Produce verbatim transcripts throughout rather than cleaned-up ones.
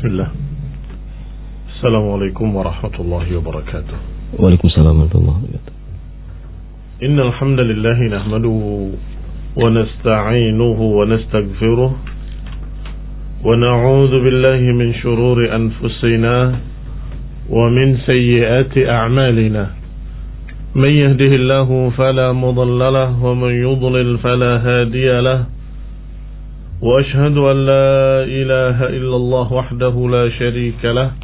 Bismillah. Assalamualaikum warahmatullahi wabarakatuh. Waalaikumsalam warahmatullahi wabarakatuh. Innal hamdalillah nahmaduhu wa nasta'inuhu wa nastaghfiruh wa na'udzu billahi min shururi anfusina wa min sayyiati a'malina. Man yahdihillahu fala mudilla lahu wa man yudlil fala hadiya lahu. وأشهد أن لا إله إلا الله وحده لا شريك له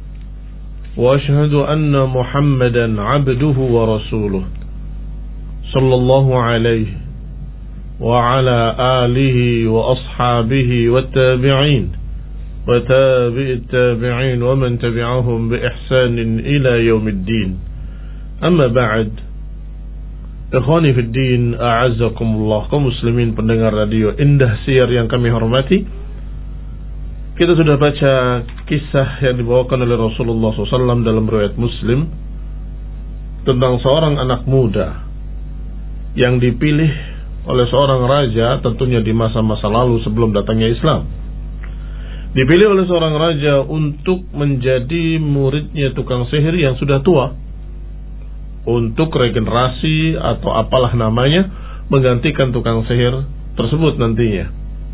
وأشهد أن محمدا عبده ورسوله صلى الله عليه وعلى آله وأصحابه والتابعين وتابع التابعين ومن تبعهم بإحسان إلى يوم الدين. أما بعد, Ikhwani fid din, a'azzakumullah, kaum muslimin pendengar radio Indah Siar yang kami hormati. Kita sudah baca kisah yang dibawakan oleh Rasulullah shallallahu alaihi wasallam dalam riwayat Muslim tentang seorang anak muda yang dipilih oleh seorang raja, tentunya di masa-masa lalu sebelum datangnya Islam. Dipilih oleh seorang raja untuk menjadi muridnya tukang sihir yang sudah tua, untuk regenerasi atau apalah namanya, menggantikan tukang sihir tersebut nantinya.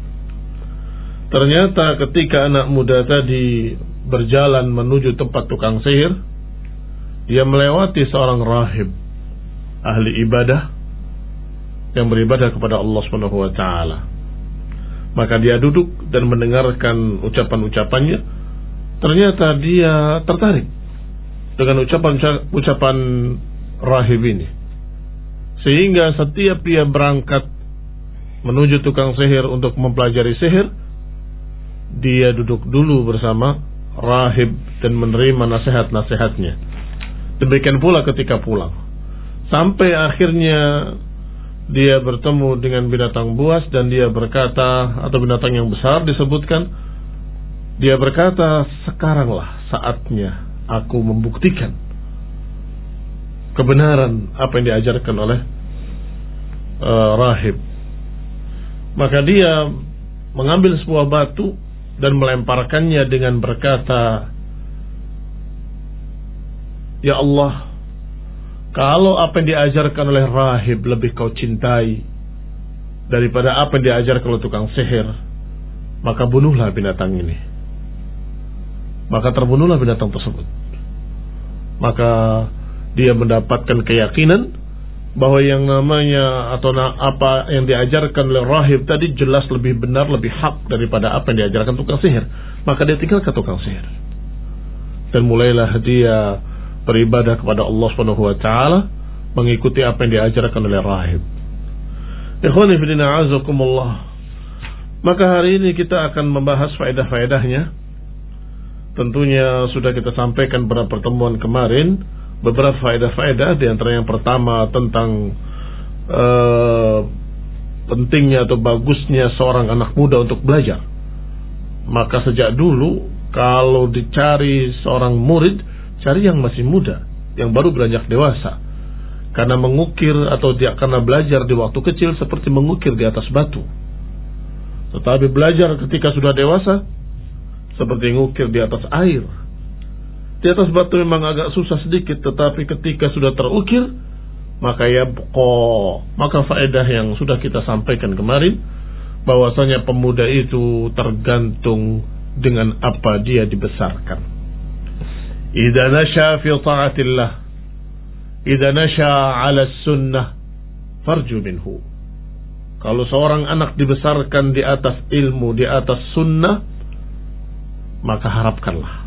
Ternyata ketika anak muda tadi berjalan menuju tempat tukang sihir, dia melewati seorang rahib, ahli ibadah yang beribadah kepada Allah Subhanahu wa taala. Maka dia duduk dan mendengarkan ucapan-ucapannya. Ternyata dia tertarik dengan ucapan-ucapan rahib ini, sehingga setiap dia berangkat menuju tukang sihir untuk mempelajari sihir, dia duduk dulu bersama rahib dan menerima nasihat-nasihatnya. Demikian pula ketika pulang, sampai akhirnya dia bertemu dengan binatang buas dan dia berkata, atau binatang yang besar disebutkan, dia berkata, sekaranglah saatnya aku membuktikan kebenaran apa yang diajarkan oleh uh, rahib. Maka dia mengambil sebuah batu dan melemparkannya dengan berkata, ya Allah, kalau apa yang diajarkan oleh rahib lebih kau cintai daripada apa yang diajarkan oleh tukang sihir, maka bunuhlah binatang ini. Maka terbunuhlah binatang tersebut. Maka dia mendapatkan keyakinan bahwa yang namanya atau apa yang diajarkan oleh rahib tadi jelas lebih benar, lebih hak daripada apa yang diajarkan tukang sihir. Maka dia tinggalkan tukang sihir dan mulailah dia beribadah kepada Allah Subhanahu wa taala, mengikuti apa yang diajarkan oleh rahib. Ikhwani fi din, a'azakumullah. Maka hari ini kita akan membahas faedah-faedahnya. Tentunya sudah kita sampaikan pada pertemuan kemarin beberapa faedah-faedah, di antara yang pertama tentang uh, pentingnya atau bagusnya seorang anak muda untuk belajar. Maka sejak dulu kalau dicari seorang murid, cari yang masih muda, yang baru beranjak dewasa. Karena mengukir atau dia karena belajar di waktu kecil seperti mengukir di atas batu. Tetapi belajar ketika sudah dewasa seperti mengukir di atas air. Di atas batu memang agak susah sedikit, tetapi ketika sudah terukir, maka ya pokok. Maka faedah yang sudah kita sampaikan kemarin, bahwasanya pemuda itu tergantung dengan apa dia dibesarkan. Idza nasha fi ta'atillah, idza nasha 'ala sunnah, farju minhu. Kalau seorang anak dibesarkan di atas ilmu, di atas sunnah, maka harapkanlah.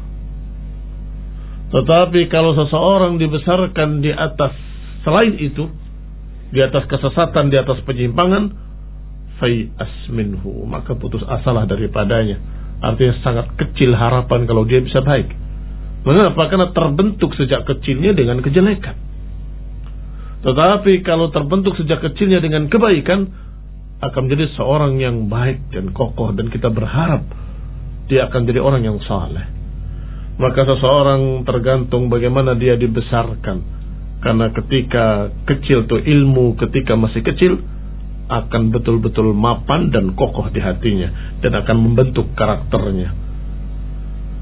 Tetapi kalau seseorang dibesarkan di atas selain itu, di atas kesesatan, di atas penyimpangan, fai'as minhu, maka putus asalah daripadanya. Artinya sangat kecil harapan kalau dia bisa baik. Mengapa? Karena terbentuk sejak kecilnya dengan kejelekan. Tetapi kalau terbentuk sejak kecilnya dengan kebaikan, akan menjadi seorang yang baik dan kokoh, dan kita berharap dia akan jadi orang yang saleh. Maka seseorang tergantung bagaimana dia dibesarkan. Karena ketika kecil tuh ilmu, ketika masih kecil, akan betul-betul mapan dan kokoh di hatinya, dan akan membentuk karakternya.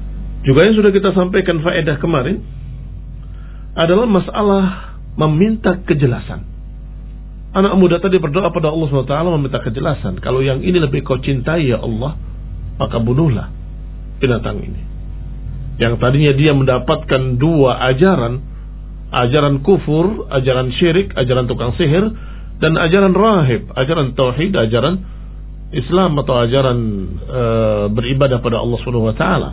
Juga yang sudah kita sampaikan faedah kemarin adalah masalah meminta kejelasan. Anak muda tadi berdoa pada Allah subhanahu wa taala meminta kejelasan. Kalau yang ini lebih kau cintai ya Allah, maka bunuhlah binatang ini. Yang tadinya dia mendapatkan dua ajaran, ajaran kufur, ajaran syirik, ajaran tukang sihir, dan ajaran rahib, ajaran tauhid, ajaran Islam atau ajaran e, beribadah pada Allah subhanahu wa taala.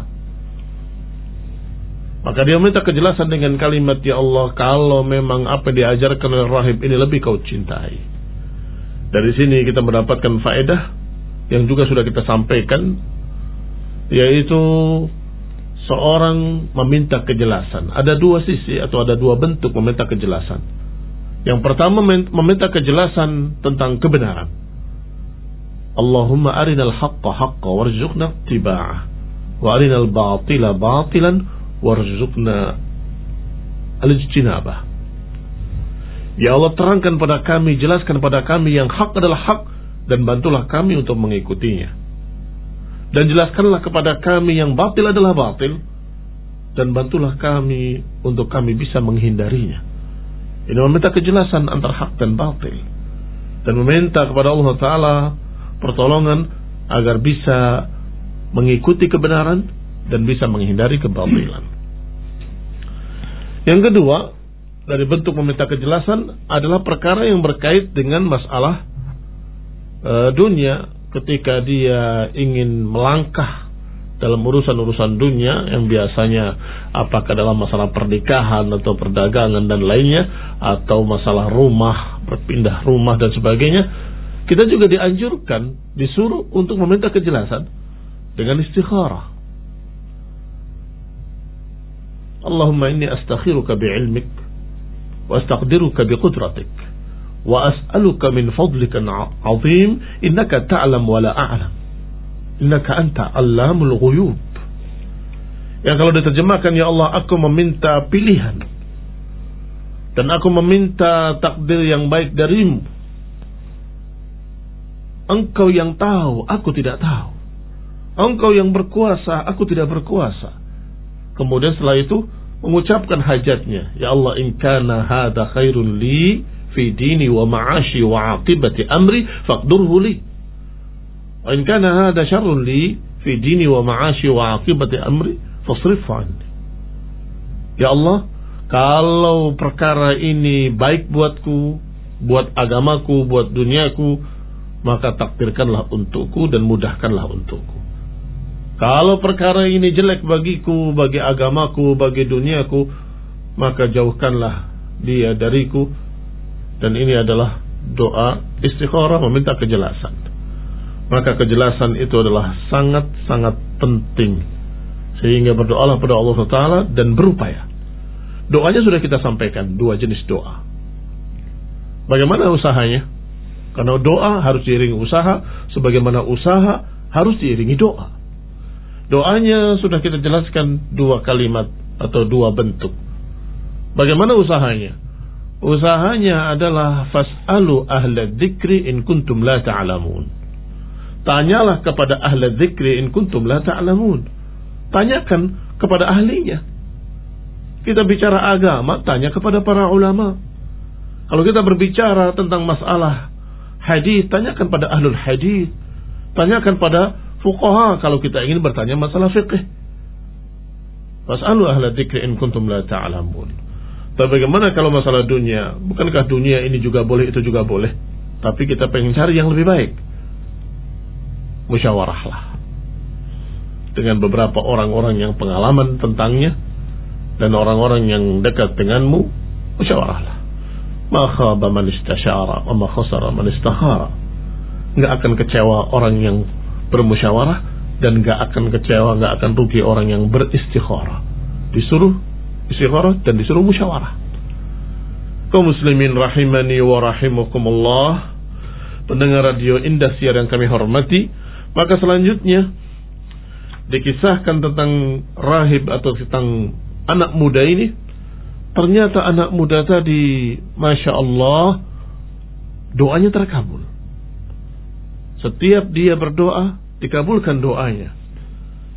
Maka dia minta kejelasan dengan kalimat, ya Allah, kalau memang apa yang diajarkan oleh rahib ini lebih kau cintai. Dari sini kita mendapatkan faedah yang juga sudah kita sampaikan, yaitu seorang meminta kejelasan. Ada dua sisi atau ada dua bentuk meminta kejelasan. Yang pertama meminta kejelasan tentang kebenaran. Allahumma arinal haqqa haqqa warzuqna ittiba'ah wa arinal batila batilan warzuqna al-ijtinabah. Ya Allah, terangkan pada kami, jelaskan pada kami yang hak adalah hak, dan bantulah kami untuk mengikutinya. Dan jelaskanlah kepada kami yang batil adalah batil, dan bantulah kami untuk kami bisa menghindarinya. Ini meminta kejelasan antara hak dan batil, dan meminta kepada Allah Ta'ala pertolongan agar bisa mengikuti kebenaran dan bisa menghindari kebatilan. Yang kedua dari bentuk meminta kejelasan adalah perkara yang berkait dengan masalah e, dunia. Ketika dia ingin melangkah dalam urusan-urusan dunia yang biasanya apakah dalam masalah pernikahan atau perdagangan dan lainnya, atau masalah rumah, berpindah rumah dan sebagainya, kita juga dianjurkan, disuruh untuk meminta kejelasan dengan istikharah. Allahumma inni astakhiruka bi'ilmik wa astaqdiruka biqudratik wa as'aluka min fadlika azim innaka ta'lam wa la a'lam innaka anta allamul ghuyub. Yang kalau diterjemahkan, ya Allah, aku meminta pilihan dan aku meminta takdir yang baik darimu. Engkau yang tahu, aku tidak tahu. Engkau yang berkuasa, aku tidak berkuasa. Kemudian setelah itu mengucapkan hajatnya, ya Allah, in kana hadza khairun li fi dini wa ma'ashi wa aqibati amri faqdurhu li, wa in kana hadza syarrun li fi dini wa ma'ashi wa aqibati amri fasrif anni. Ya Allah, kalau perkara ini baik buatku, buat agamaku, buat duniaku, maka takdirkanlah untukku dan mudahkanlah untukku. Kalau perkara ini jelek bagiku, bagi agamaku, bagi duniaku, maka jauhkanlah dia dariku. Dan ini adalah doa istikharah, meminta kejelasan. Maka kejelasan itu adalah sangat-sangat penting, sehingga berdoalah pada Allah Taala dan berupaya. Doanya sudah kita sampaikan, dua jenis doa. Bagaimana usahanya? Karena doa harus diiringi usaha, sebagaimana usaha harus diiringi doa. Doanya sudah kita jelaskan dua kalimat atau dua bentuk. Bagaimana usahanya? Usahanya adalah fas'alu ahla dzikri in kuntum la ta'lamun. Tanyalah kepada ahla dzikri in kuntum la ta'lamun. Tanyakan kepada ahlinya. Kita bicara agama, tanya kepada para ulama. Kalau kita berbicara tentang masalah hadis, tanyakan pada ahlul hadis. Tanyakan pada fuqaha kalau kita ingin bertanya masalah fiqh. Fas'alu ahla dzikri in kuntum la ta'lamun. Tapi bagaimana kalau masalah dunia? Bukankah dunia ini juga boleh, itu juga boleh? Tapi kita pengen cari yang lebih baik. Musyawarahlah dengan beberapa orang-orang yang pengalaman tentangnya dan orang-orang yang dekat denganmu. Musyawarahlah. Ma khaba man istasyara wa ma khasara man istakhara. Enggak akan kecewa orang yang bermusyawarah, dan enggak akan kecewa, enggak akan rugi orang yang beristikharah. Disuruh istikharah dan disuruh musyawarah. Kaum muslimin rahimani wa rahimakumullah, pendengar radio Indah Siar yang kami hormati, maka selanjutnya dikisahkan tentang rahib atau tentang anak muda ini. Ternyata anak muda tadi, Masya Allah, doanya terkabul. Setiap dia berdoa, dikabulkan doanya.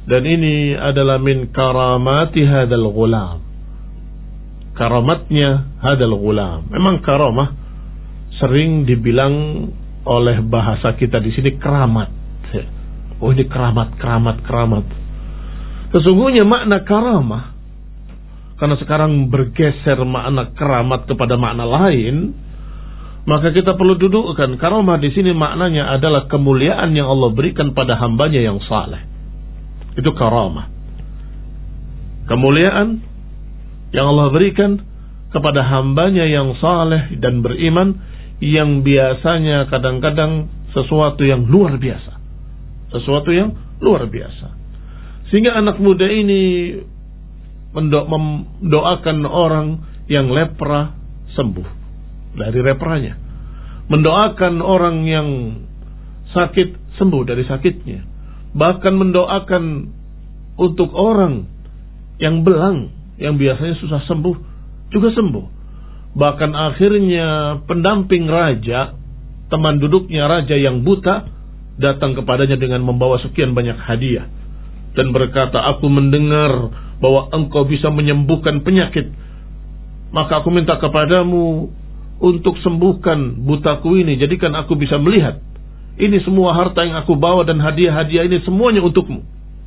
Dan ini adalah min karamati hadal ghulam. Karamatnya hadal ghulam. Memang karamah sering dibilang oleh bahasa kita di sini keramat. Oh, ini keramat, keramat, keramat. Sesungguhnya makna karamah, karena sekarang bergeser makna keramat kepada makna lain, maka kita perlu dudukkan karamah di sini maknanya adalah kemuliaan yang Allah berikan pada hambanya yang saleh. Itu karamah. Kemuliaan yang Allah berikan kepada hambanya yang saleh dan beriman, yang biasanya kadang-kadang sesuatu yang luar biasa. Sesuatu yang luar biasa. Sehingga anak muda ini mendo- mendoakan orang yang lepra sembuh dari lepranya, mendoakan orang yang sakit sembuh dari sakitnya, bahkan mendoakan untuk orang yang belang yang biasanya susah sembuh juga sembuh. Bahkan akhirnya pendamping raja, teman duduknya raja yang buta, datang kepadanya dengan membawa sekian banyak hadiah dan berkata, aku mendengar bahwa engkau bisa menyembuhkan penyakit, maka aku minta kepadamu untuk sembuhkan butaku ini, jadikan aku bisa melihat. Ini semua harta yang aku bawa dan hadiah-hadiah ini semuanya untukmu.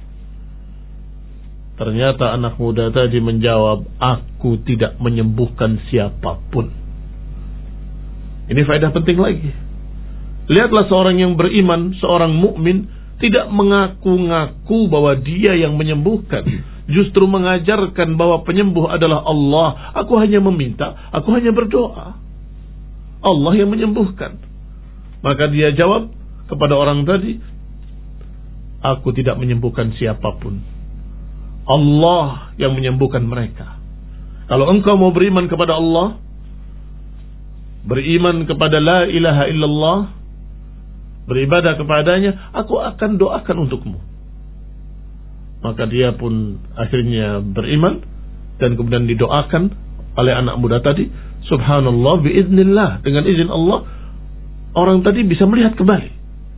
Ternyata anak muda tadi menjawab, aku tidak menyembuhkan siapapun. Ini faedah penting lagi. Lihatlah seorang yang beriman, seorang mukmin tidak mengaku-ngaku bahwa dia yang menyembuhkan. Justru mengajarkan bahwa penyembuh adalah Allah. Aku hanya meminta, aku hanya berdoa. Allah yang menyembuhkan. Maka dia jawab kepada orang tadi, aku tidak menyembuhkan siapapun. Allah yang menyembuhkan mereka. Kalau engkau mau beriman kepada Allah, beriman kepada la ilaha illallah, beribadah kepadanya, aku akan doakan untukmu. Maka dia pun akhirnya beriman dan kemudian didoakan oleh anak muda tadi. Subhanallah, biiznillah, dengan izin Allah orang tadi bisa melihat kembali.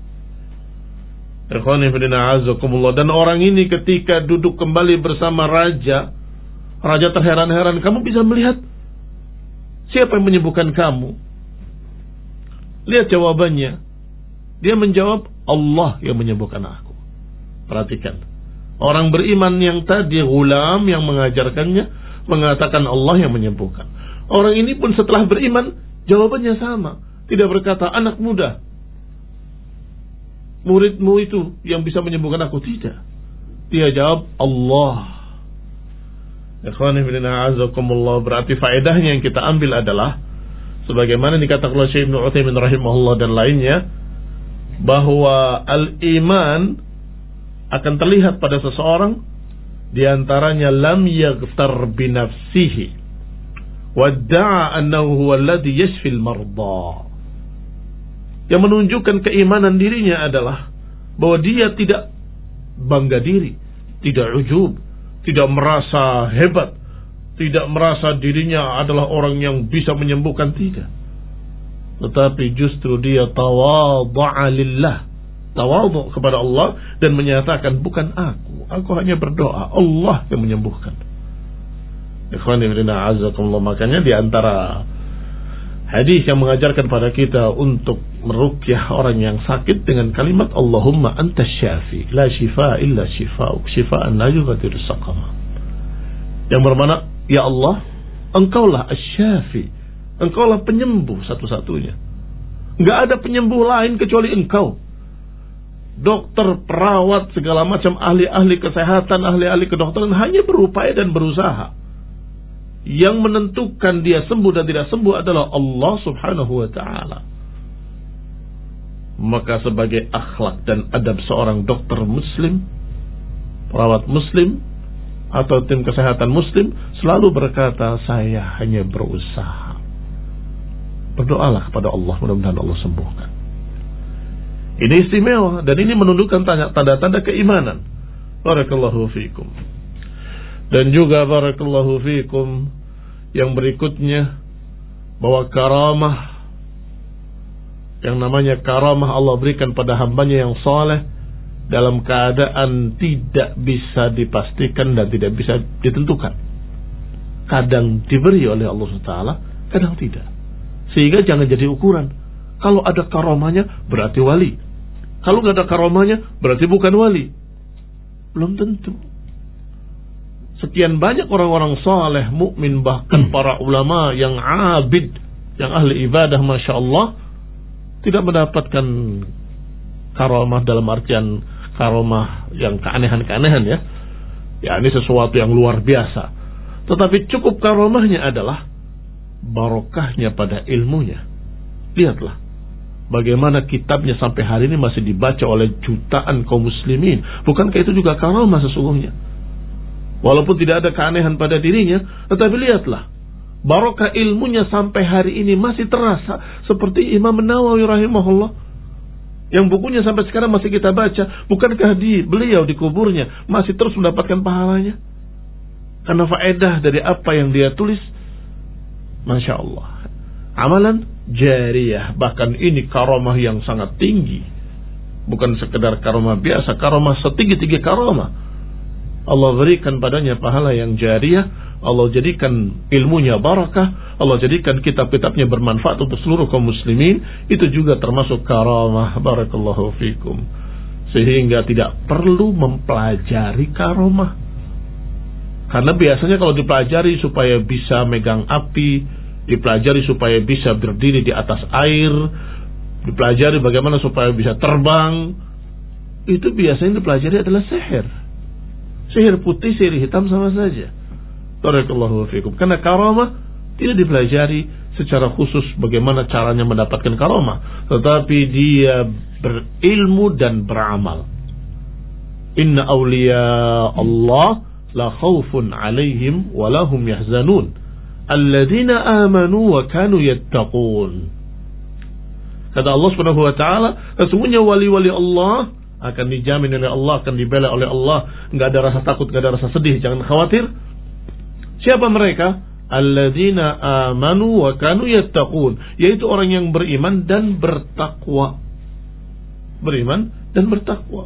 Dan orang ini ketika duduk kembali bersama raja, raja terheran-heran, kamu bisa melihat siapa yang menyembuhkan kamu? Lihat jawabannya. Dia menjawab, Allah yang menyembuhkan aku. Perhatikan. Orang beriman yang tadi, ghulam yang mengajarkannya, mengatakan Allah yang menyembuhkan. Orang ini pun setelah beriman, jawabannya sama. Tidak berkata, anak muda, muridmu itu yang bisa menyembuhkan aku. Tidak. Dia jawab, Allah. Ikhwani fillah azakumullah. Berarti faedahnya yang kita ambil adalah, sebagaimana dikatakan oleh Syekh Ibnu Utsaimin rahimahullah dan lainnya, bahwa al-iman akan terlihat pada seseorang diantaranya lam yaghtar binafsihi wadda'a annahu huwa alladhi yashfil marda. Yang menunjukkan keimanan dirinya adalah bahwa dia tidak bangga diri, tidak ujub, tidak merasa hebat, tidak merasa dirinya adalah orang yang bisa menyembuhkan, tidak. Tetapi justru dia tawadhu'a lillah, tawadhu kepada Allah dan menyatakan, bukan aku, aku hanya berdoa, Allah yang menyembuhkan. Ikhwani fillah azakumullah. Makanya di antara hadis yang mengajarkan pada kita untuk meruqyah orang yang sakit dengan kalimat Allahumma antas syafi la shifa illa shifa'uk shifa'an la yughadiru saqama, yang bermakna, ya Allah, engkaulah asy-syafi, engkaulah penyembuh satu-satunya. Enggak ada penyembuh lain kecuali engkau. Dokter, perawat, segala macam ahli-ahli kesehatan, ahli-ahli kedokteran hanya berupaya dan berusaha. Yang menentukan dia sembuh dan tidak sembuh adalah Allah subhanahu wa ta'ala. Maka sebagai akhlak dan adab seorang dokter muslim, perawat muslim, atau tim kesehatan muslim, selalu berkata, saya hanya berusaha. Berdoalah kepada Allah, mudah-mudahan Allah sembuhkan. Ini istimewa dan ini menunjukkan tanda-tanda keimanan. Barakallahu fikum. Dan juga barakallahu fikum yang berikutnya, bahwa karamah, yang namanya karamah Allah berikan pada hambanya yang saleh dalam keadaan tidak bisa dipastikan dan tidak bisa ditentukan. Kadang diberi oleh Allah subhanahu wa taala, kadang tidak. Sehingga jangan jadi ukuran. Kalau ada karomahnya berarti wali. Kalau nggak ada karomahnya berarti bukan wali. Belum tentu. Sekian banyak orang-orang saleh, mukmin, bahkan para ulama yang abid, yang ahli ibadah, masya Allah, tidak mendapatkan karomah dalam artian karomah yang keanehan-keanehan ya. Ya ini sesuatu yang luar biasa. Tetapi cukup karomahnya adalah barokahnya pada ilmunya. Lihatlah bagaimana kitabnya sampai hari ini masih dibaca oleh jutaan kaum muslimin. Bukankah itu juga karomah sesungguhnya? Walaupun tidak ada keanehan pada dirinya, tetapi lihatlah barokah ilmunya sampai hari ini masih terasa. Seperti Imam Nawawi rahimahullah, yang bukunya sampai sekarang masih kita baca. Bukankah di beliau di kuburnya masih terus mendapatkan pahalanya? Karena faedah dari apa yang dia tulis, masya Allah, amalan jariyah. Bahkan ini karomah yang sangat tinggi, bukan sekedar karomah biasa, karomah setinggi-tinggi karomah. Allah berikan padanya pahala yang jariyah. Allah jadikan ilmunya barakah. Allah jadikan kitab-kitabnya bermanfaat untuk seluruh kaum muslimin. Itu juga termasuk karamah. Barakallahu fikum. Sehingga tidak perlu mempelajari karamah. Karena biasanya kalau dipelajari supaya bisa megang api, dipelajari supaya bisa berdiri di atas air, dipelajari bagaimana supaya bisa terbang, itu biasanya dipelajari adalah sihir. Sihir putih, sihir hitam sama saja. Barakallahu fikum. Karena karamah tidak dipelajari secara khusus bagaimana caranya mendapatkan karamah, tetapi dia berilmu dan beramal. Inna awliya Allah la khawfun alaihim wa lahum yahzanun alladzina amanu wa kanu yattaqun. Kata Allah Subhanahu wa taala, sesungguhnya wali-wali Allah akan dijamin oleh Allah, akan dibela oleh Allah, enggak ada rasa takut, enggak ada rasa sedih, jangan khawatir. Siapa mereka? Alladzina amanu wa kanu yattaqun, yaitu orang yang beriman dan bertakwa. Beriman dan bertakwa.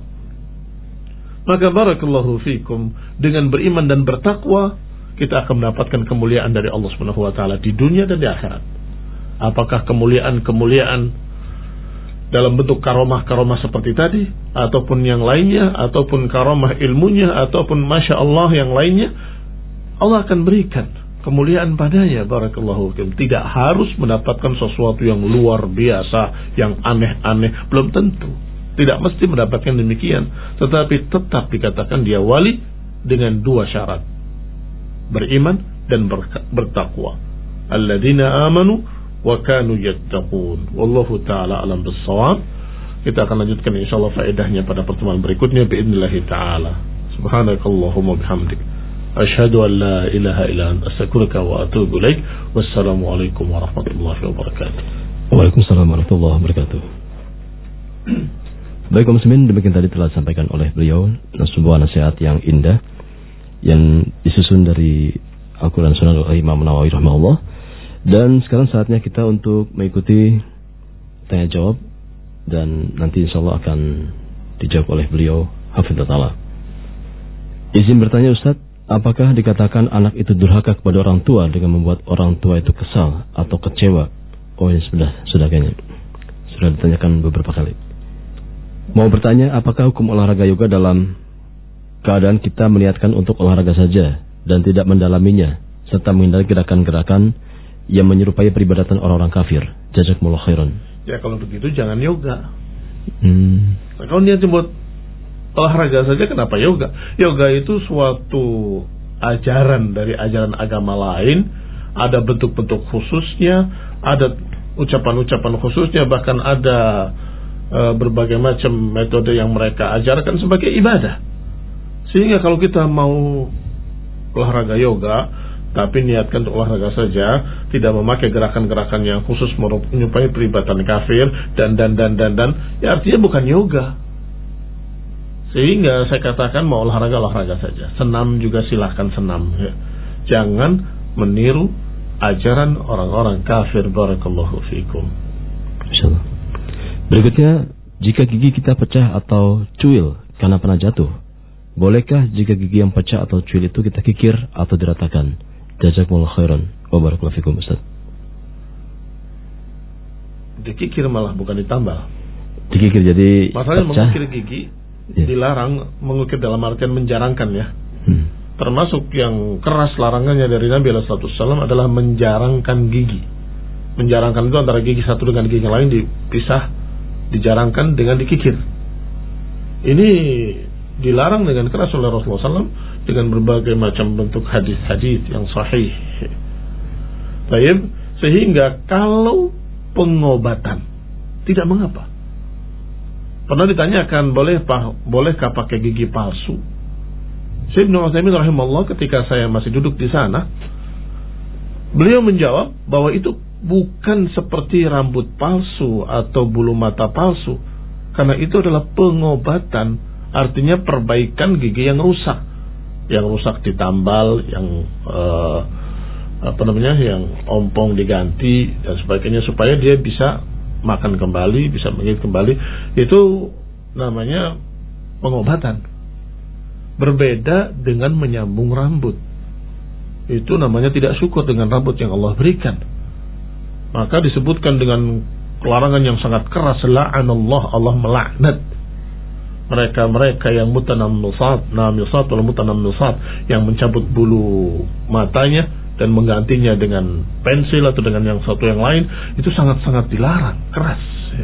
Maka barakallahu fikum, dengan beriman dan bertakwa kita akan mendapatkan kemuliaan dari Allah Subhanahu wa taala di dunia dan di akhirat. Apakah kemuliaan-kemuliaan dalam bentuk karomah-karomah seperti tadi, ataupun yang lainnya, ataupun karomah ilmunya, ataupun masya Allah yang lainnya, Allah akan berikan kemuliaan padanya. Barakallahu fikum. Tidak harus mendapatkan sesuatu yang luar biasa, yang aneh-aneh, belum tentu. Tidak mesti mendapatkan demikian, tetapi tetap dikatakan dia wali dengan dua syarat: beriman dan bertakwa. Alladzina amanu wa kanu yattaqun. Wallahu taala alam bissawab. Kita akan lanjutkan insyaallah faedahnya pada pertemuan berikutnya باذنillah taala. Subhanakallahumma bihamdik, asyhadu an la ilaha illa anta, astaghfiruka wa atubu ilaik. Wassalamu alaikum warahmatullahi wabarakatuh. Waalaikumsalam warahmatullahi wabarakatuh. Baik kaum muslimin, demikian tadi telah disampaikan oleh beliau sebuah nasihat yang indah yang disusun dari Al-Quran Sunnah oleh Imam Nawawi rahimahullah. Dan sekarang saatnya kita untuk mengikuti tanya jawab, dan nanti insyaallah akan dijawab oleh beliau hafizallahu taala. Izin bertanya Ustaz, apakah dikatakan anak itu durhaka kepada orang tua dengan membuat orang tua itu kesal atau kecewa? Oh ini sudah sudah kayaknya sudah ditanyakan beberapa kali. Mau bertanya, apakah hukum olahraga yoga dalam keadaan kita meniatkan untuk olahraga saja dan tidak mendalaminya, serta menghindari gerakan-gerakan yang menyerupai peribadatan orang-orang kafir? Jazakumullah khairan. Ya kalau begitu jangan yoga. Hmm. Nah, kalau niat buat olahraga saja, kenapa yoga? Yoga itu suatu ajaran dari ajaran agama lain, ada bentuk-bentuk khususnya, ada ucapan-ucapan khususnya, bahkan ada e, berbagai macam metode yang mereka ajarkan sebagai ibadah. Sehingga kalau kita mau olahraga yoga, tapi niatkan untuk olahraga saja, tidak memakai gerakan-gerakan yang khusus menyerupai peribadatan kafir dan dan dan dan dan, ya artinya bukan yoga. Sehingga saya katakan mau olahraga olahraga saja, senam juga silahkan senam, ya. Jangan meniru ajaran orang-orang kafir. Barakallahu fikum. Insyaallah. Berikutnya, jika gigi kita pecah atau cuil karena pernah jatuh. Bolehkah jika gigi yang pecah atau cuil itu kita kikir atau diratakan? Jazakumullah khairan wa barakallahu fikum Ustaz. Dikikir malah, bukan ditambal. Dikikir jadi masalahnya pecah. Mengukir gigi ya. Dilarang, mengukir dalam artian menjarangkan ya. Hmm. Termasuk yang keras larangannya dari Nabi alaihi wasallam adalah menjarangkan gigi. Menjarangkan itu antara gigi satu dengan gigi yang lain dipisah, dijarangkan dengan dikikir. Ini dilarang dengan keras oleh Rasulullah shallallahu alaihi wasallam dengan berbagai macam bentuk hadis-hadis yang sahih. Baik, sehingga kalau pengobatan tidak mengapa. Pernah ditanyakan, boleh bolehkah pakai gigi palsu? Syekh Ibnu Utsaimin rahimahullah ketika saya masih duduk di sana, beliau menjawab bahwa itu bukan seperti rambut palsu atau bulu mata palsu, karena itu adalah pengobatan, artinya perbaikan gigi yang rusak, yang rusak ditambal, yang uh, apa namanya, yang ompong diganti dan sebagainya supaya dia bisa makan kembali, bisa menggigit kembali. Itu namanya pengobatan. Berbeda dengan menyambung rambut. Itu namanya tidak syukur dengan rambut yang Allah berikan. Maka disebutkan dengan larangan yang sangat keras, la'anallah, Allah melaknat mereka-mereka yang mutanammisat, namisat wal mutanammisat, yang mencabut bulu matanya dan menggantinya dengan pensil atau dengan yang satu yang lain. Itu sangat-sangat dilarang, keras.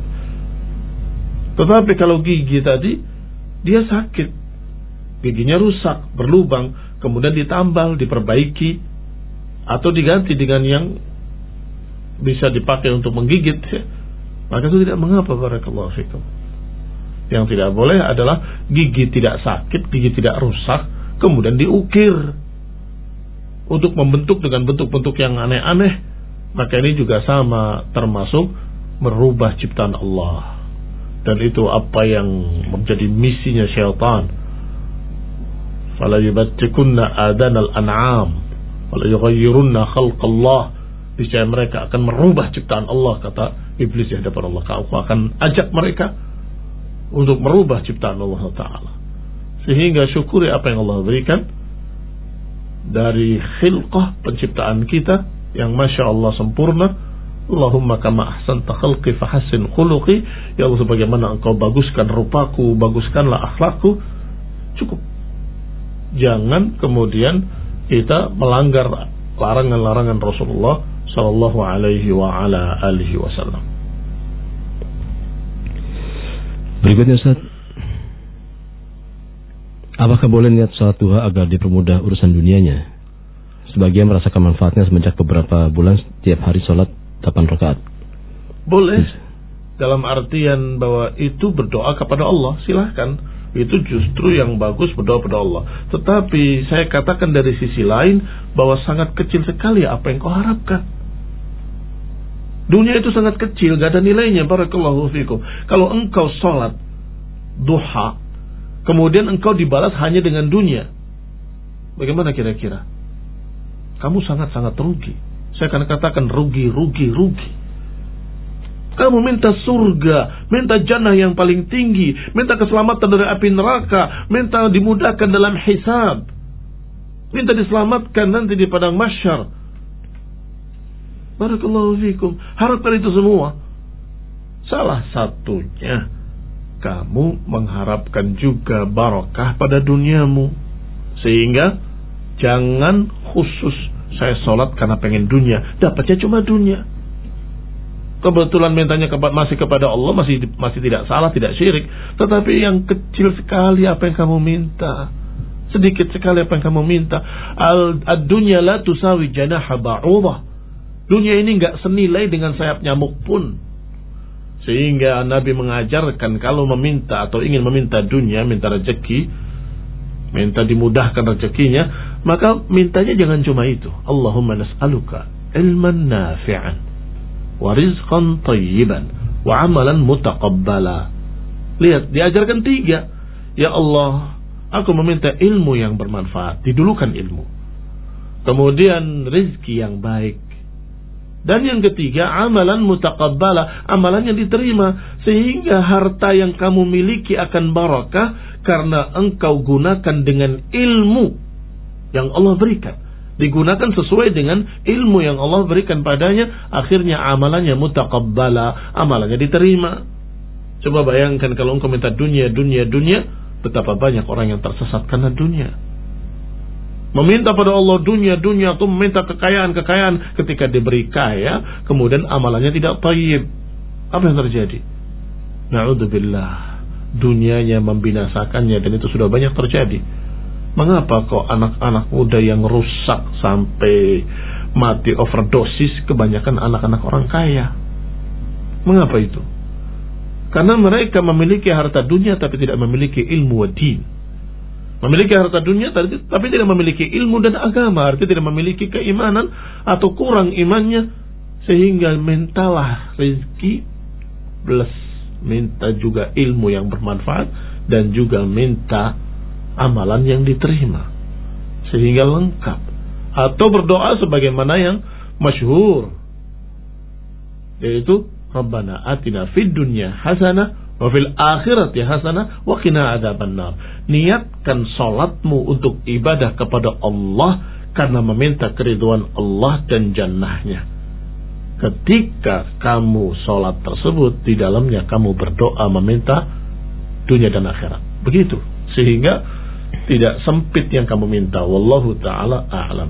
Tetapi kalau gigi tadi, dia sakit, giginya rusak, berlubang, kemudian ditambal, diperbaiki, atau diganti dengan yang bisa dipakai untuk menggigit, maka itu tidak mengapa. Barakallahu fikum. Yang tidak boleh adalah gigi tidak sakit, gigi tidak rusak, kemudian diukir untuk membentuk dengan bentuk-bentuk yang aneh-aneh. Maka ini juga sama, termasuk merubah ciptaan Allah. Dan itu apa yang menjadi misinya syaitan. Fala yubattikunna adanal an'am wala yughayyirunna khalqallah. Niscaya mereka akan merubah ciptaan Allah, kata iblis di hadapan Allah. Aku akan ajak mereka untuk merubah ciptaan Allah Ta'ala. Sehingga syukuri apa yang Allah berikan dari khilqah, penciptaan kita yang Masya Allah sempurna. Allahumma kama ahsanta khalqi fahassin khuluqi. Ya Allah, sebagaimana engkau baguskan rupaku, baguskanlah akhlakku. Cukup. Jangan kemudian kita melanggar larangan-larangan Rasulullah sallallahu alaihi wa ala alihi wasallam. Berikutnya Ustaz, apakah boleh niat salat duha agar dipermudah urusan dunianya? Sebagian merasakan manfaatnya semenjak beberapa bulan setiap hari salat delapan rakaat. Boleh, dalam artian bahwa itu berdoa kepada Allah, silahkan. Itu justru yang bagus, berdoa kepada Allah. Tetapi saya katakan dari sisi lain bahwa sangat kecil sekali apa yang kau harapkan. Dunia itu sangat kecil, gak ada nilainya. Barakallahu fikum. Kalau engkau sholat duha, kemudian engkau dibalas hanya dengan dunia, bagaimana kira-kira? Kamu sangat-sangat rugi. Saya akan katakan rugi, rugi, rugi. Kamu minta surga, minta jannah yang paling tinggi, minta keselamatan dari api neraka, minta dimudahkan dalam hisab, minta diselamatkan nanti di padang mahsyar. Barakallahu fikum. Harapkan itu semua. Salah satunya, kamu mengharapkan juga barakah pada duniamu. Sehingga jangan khusus saya sholat karena pengen dunia, dapatnya cuma dunia. Kebetulan mintanya masih kepada Allah, masih masih tidak salah, tidak syirik. Tetapi yang kecil sekali apa yang kamu minta, sedikit sekali apa yang kamu minta. Ad-dunya la tusawi janaha ba'udah. Dunia ini enggak senilai dengan sayap nyamuk pun. Sehingga Nabi mengajarkan kalau meminta atau ingin meminta dunia, minta rezeki, minta dimudahkan rezekinya, maka mintanya jangan cuma itu. Allahumma nas'aluka ilman nafi'an wa rizqan tayyiban wa amalan mutaqabbala. Lihat, diajarkan tiga. Ya Allah, aku meminta ilmu yang bermanfaat, didulukan ilmu. Kemudian rizki yang baik, Dan yang ketiga, amalan mutaqabbala, amalan yang diterima, sehingga harta yang kamu miliki akan barakah karena engkau gunakan dengan ilmu yang Allah berikan. Digunakan sesuai dengan ilmu yang Allah berikan padanya, akhirnya amalannya mutaqabbala, amalannya diterima. Coba bayangkan kalau engkau minta dunia, dunia, dunia, betapa banyak orang yang tersesat karena dunia. Meminta pada Allah dunia, dunia, atau meminta kekayaan, kekayaan, ketika diberi kaya, kemudian amalannya tidak thayyib. Apa yang terjadi? Na'udzubillah, dunianya membinasakannya, dan itu sudah banyak terjadi. Mengapa kok anak-anak muda yang rusak sampai mati overdosis kebanyakan anak-anak orang kaya? Mengapa itu? Karena mereka memiliki harta dunia tapi tidak memiliki ilmu wa din. Memiliki harta dunia tapi tidak memiliki ilmu dan agama, artinya tidak memiliki keimanan atau kurang imannya, sehingga mintalah rezeki plus minta juga ilmu yang bermanfaat dan juga minta amalan yang diterima sehingga lengkap, atau berdoa sebagaimana yang masyhur, yaitu Rabbana atina fid dunya hasanah wa fil akhirati hasanah wa qina adzabannar. Niatkan salatmu untuk ibadah kepada Allah karena meminta keridhaan Allah dan jannahnya. Ketika kamu salat tersebut, di dalamnya kamu berdoa meminta dunia dan akhirat. Begitu, sehingga tidak sempit yang kamu minta. Wallahu ta'ala a'lam.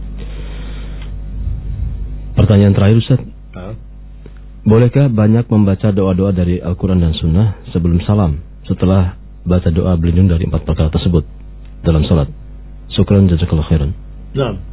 Pertanyaan terakhir, Ustaz. Nah. Bolehkah banyak membaca doa-doa dari Al-Quran dan Sunnah sebelum salam, setelah baca doa berlindung dari empat perkara tersebut dalam salat? Syukran jazakallahu khairan. Nah,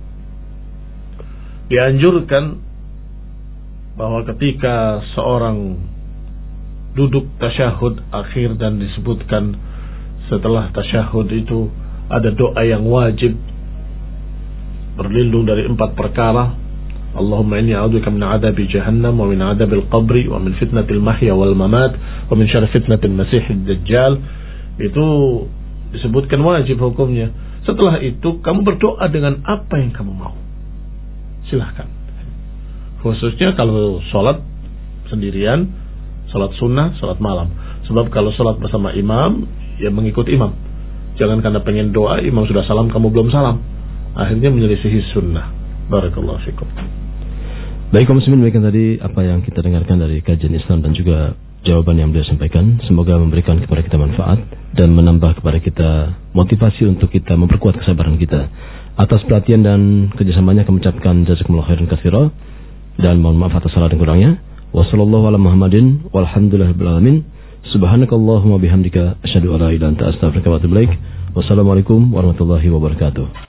dianjurkan bahwa ketika seorang duduk tasyahud akhir, dan disebutkan setelah tasyahud itu ada doa yang wajib berlindung dari empat perkara. Allahumma inni a'udzubika min 'adzabi jahannam wa min 'adzabil qabri wa min fitnatil mahya wal mamat wa min syarri fitnatil masiihid dajjal. Itu disebutkan wajib hukumnya. Setelah itu kamu berdoa dengan apa yang kamu mau. Silahkan. Khususnya kalau sholat sendirian, sholat sunnah, sholat malam. Sebab kalau sholat bersama imam, ya mengikut imam. Jangan karena pengen doa, imam sudah salam, kamu belum salam, akhirnya menyelisihi sunnah. Barakallahu fikum. Baik kaum muslimin, baikkan tadi apa yang kita dengarkan dari kajian Islam dan juga jawaban yang beliau sampaikan. Semoga memberikan kepada kita manfaat dan menambah kepada kita motivasi untuk kita memperkuat kesabaran kita. Atas perhatian dan kerjasamanya kami ucapkan jazakumullah khairan katsira, dan mohon maaf atas salah dan kurangnya. Wassallallahu ala Muhammadin walhamdulillahirabbil alamin. Subhanakallahumma bihamdika asyhadu an la ilaha illa anta astaghfiruka wa atubu ilaik. Wassalamualaikum warahmatullahi wabarakatuh.